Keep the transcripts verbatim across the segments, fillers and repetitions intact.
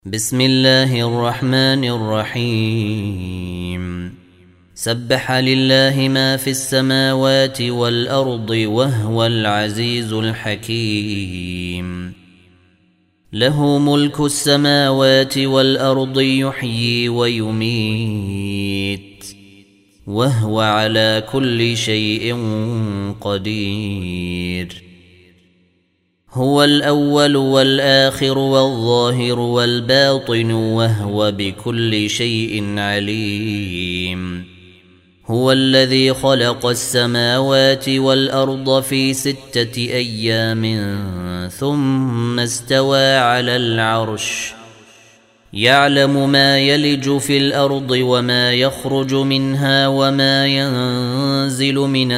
بسم الله الرحمن الرحيم سبح لله ما في السماوات والأرض وهو العزيز الحكيم له ملك السماوات والأرض يحيي ويميت وهو على كل شيء قدير هو الأول والآخر والظاهر والباطن وهو بكل شيء عليم هو الذي خلق السماوات والأرض في ستة أيام ثم استوى على العرش يعلم ما يلج في الأرض وما يخرج منها وما ينزل من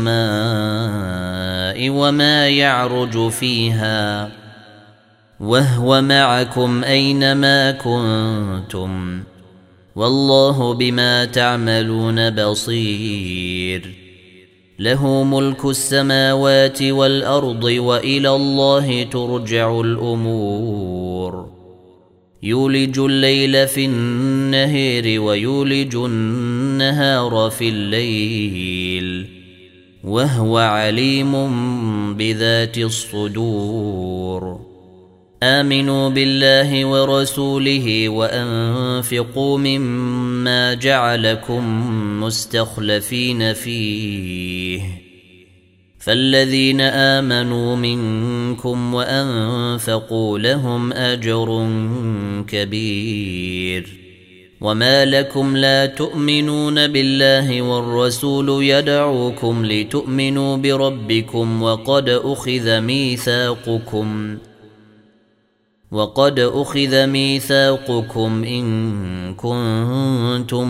السماء وما يعرج فيها وهو معكم أينما كنتم والله بما تعملون بصير له ملك السماوات والأرض وإلى الله ترجع الأمور يولج الليل في النهار ويولج النهار في الليل وهو عليم بذات الصدور آمنوا بالله ورسوله وأنفقوا مما جعلكم مستخلفين فيه فالذين آمنوا منكم وأنفقوا لهم أجر كبير وما لكم لا تؤمنون بالله والرسول يدعوكم لتؤمنوا بربكم وقد أخذ ميثاقكم وقد أخذ ميثاقكم إن كنتم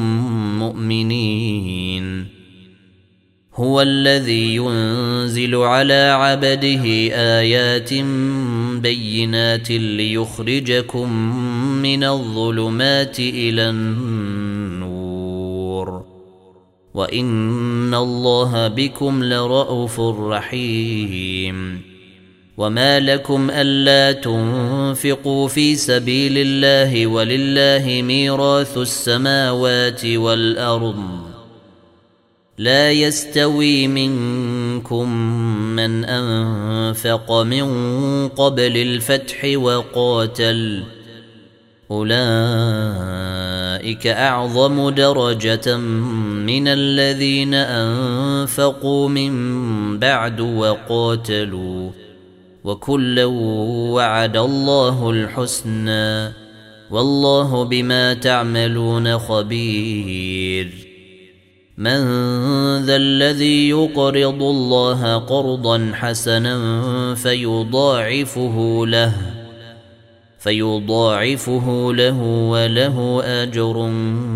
مؤمنين هو الذي ينزل على عبده آيات بينات ليخرجكم من الظلمات إلى النور وإن الله بكم لرءوف رحيم وما لكم ألا تنفقوا في سبيل الله ولله ميراث السماوات والأرض لا يستوي منكم من أنفق من قبل الفتح وقاتل أولئك أعظم درجة من الذين أنفقوا من بعد وقاتلوا وكلا وعد الله الحسنى والله بما تعملون خبير من ذا الذي يقرض الله قرضا حسنا فيضاعفه له فيضاعفه له وله أجر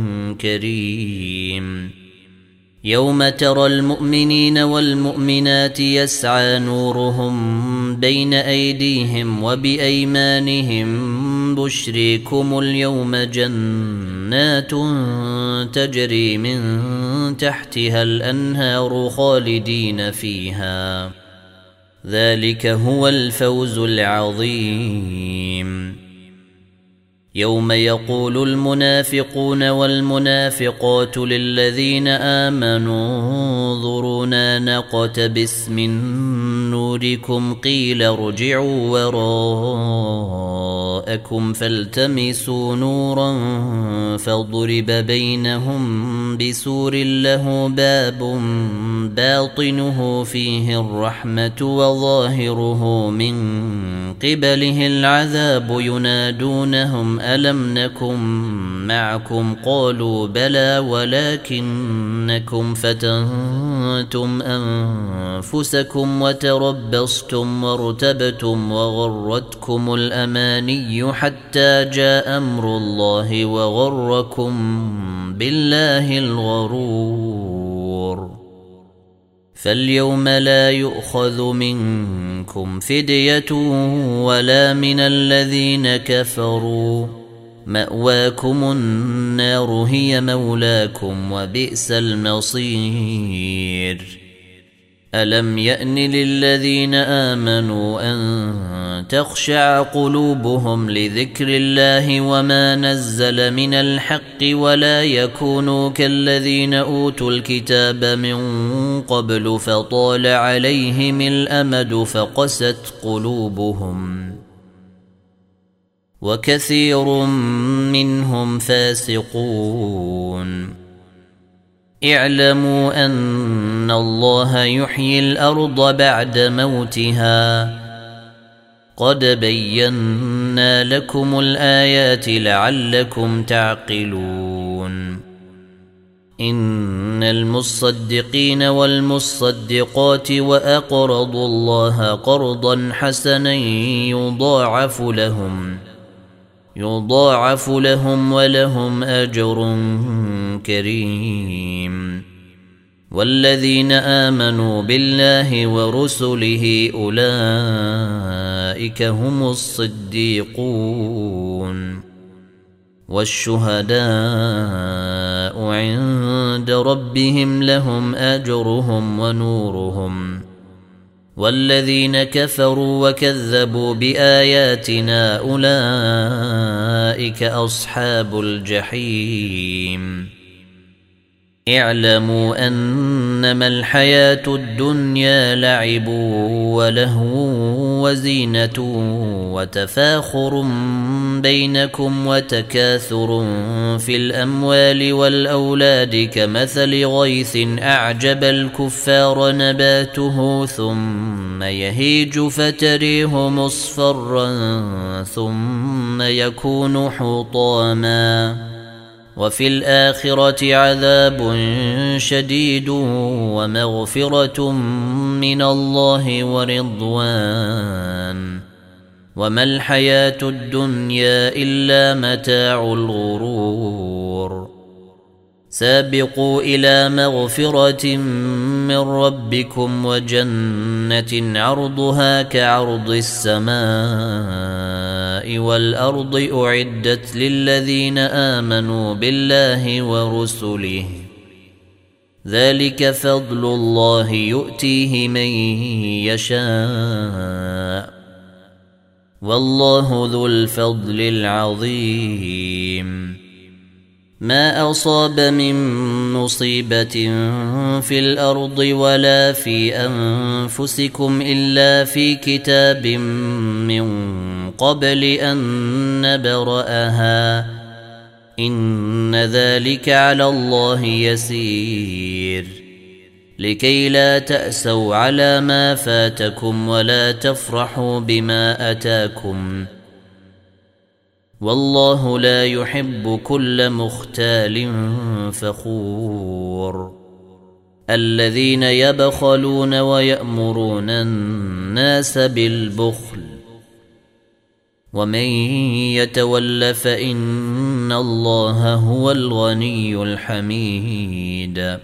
كريم يوم ترى المؤمنين والمؤمنات يسعى نورهم بين أيديهم وبأيمانهم بشريكم اليوم جنات تجري من تحتها الأنهار خالدين فيها ذلك هو الفوز العظيم يوم يقول المنافقون والمنافقات للذين آمنوا انظرونا نقتبس من نوركم قيل ارجعوا وراءكم فالتمسوا نورا فاضرب بينهم بسور له باب باطنه فيه الرحمة وظاهره من قبله العذاب ينادونهم ألم نكن معكم قالوا بلى ولكنكم فتنتم أنفسكم وتربصتم وارتبتم وغرتكم الأماني حتى جاء أمر الله وغركم بالله الغرور فاليوم لا يؤخذ منكم فدية ولا من الذين كفروا مأواكم النار هي مولاكم وبئس المصير ألم يأن للذين آمنوا أن تخشع قلوبهم لذكر الله وما نزل من الحق ولا يكونوا كالذين أوتوا الكتاب من قبل فطال عليهم الأمد فقست قلوبهم وكثير منهم فاسقون اعلموا أن الله يحيي الأرض بعد موتها قد بينا لكم الآيات لعلكم تعقلون إن المصدقين والمصدقات وأقرضوا الله قرضا حسنا يضاعف لهم يضاعف لهم ولهم أجر كريم والذين آمنوا بالله ورسله أولئك هم الصديقون والشهداء عند ربهم لهم أجرهم ونورهم والذين كفروا وكذبوا بآياتنا أولئك أصحاب الجحيم اعلموا أنما الحياة الدنيا لعب ولهو وزينة وتفاخر بينكم وتكاثر في الأموال والأولاد كمثل غيث أعجب الكفار نباته ثم يهيج فتريه مصفرا ثم يكون حطاما وفي الآخرة عذاب شديد ومغفرة من الله ورضوان وما الحياة الدنيا إلا متاع الغرور سابقوا إلى مغفرة من ربكم وجنة عرضها كعرض السماء والأرض أعدت للذين آمنوا بالله ورسله ذلك فضل الله يؤتيه من يشاء والله ذو الفضل العظيم ما أصاب من مصيبة في الأرض ولا في أنفسكم إلا في كتاب من قبل أن نبرأها إن ذلك على الله يسير لكي لا تأسوا على ما فاتكم ولا تفرحوا بما أتاكم والله لا يحب كل مختال فخور الذين يبخلون ويأمرون الناس بالبخل ومن يتول فإن الله هو الغني الحميد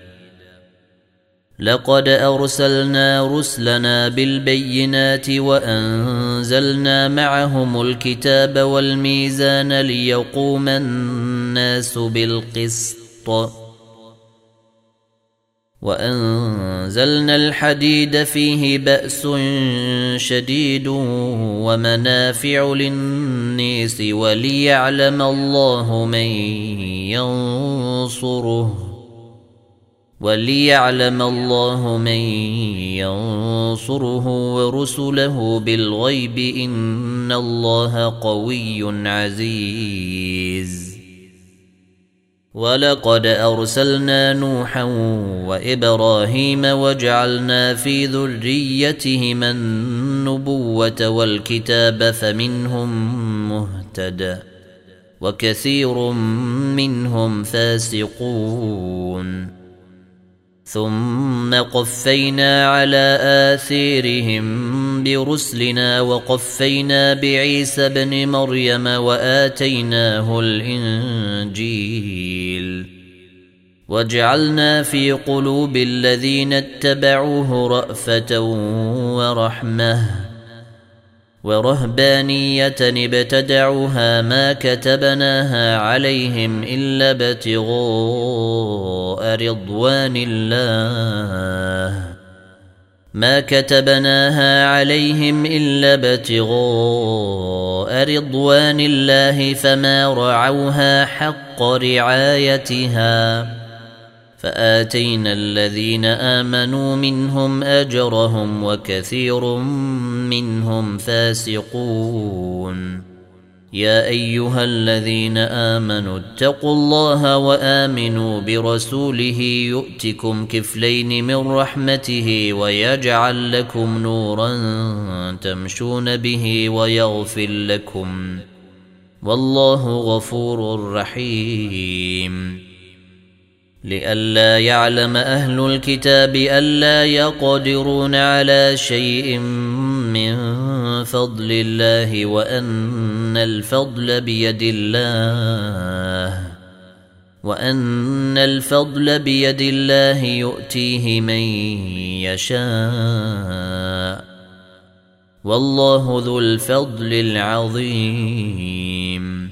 لقد أرسلنا رسلنا بالبينات وأنزلنا معهم الكتاب والميزان ليقوم الناس بالقسط وأنزلنا الحديد فيه بأس شديد ومنافع للناس وليعلم الله من ينصره وليعلم الله من ينصره ورسله بالغيب إن الله قوي عزيز ولقد أرسلنا نوحا وإبراهيم وجعلنا في ذريتهما النبوة والكتاب فمنهم مهتد وكثير منهم فاسقون ثم قفينا على آثارهم برسلنا وقفينا بعيسى ابن مريم وآتيناه الإنجيل وجعلنا في قلوب الذين اتبعوه رأفة ورحمة ورهبانية ابتدعوها ما كتبناها عليهم إلا ابتغاء رضوان الله ما كتبناها عليهم إلا ابتغاء رضوان الله فما رعوها حق رعايتها فآتينا الذين آمنوا منهم أجرهم وكثير منهم فاسقون يا أيها الذين آمنوا اتقوا الله وآمنوا برسوله يؤتكم كفلين من رحمته ويجعل لكم نورا تمشون به ويغفر لكم والله غفور رحيم لئلا يعلم أهل الكتاب ألا يقدرون على شيء من فضل الله وأن الفضل بيد الله وأن الفضل بيد الله يؤتيه من يشاء والله ذو الفضل العظيم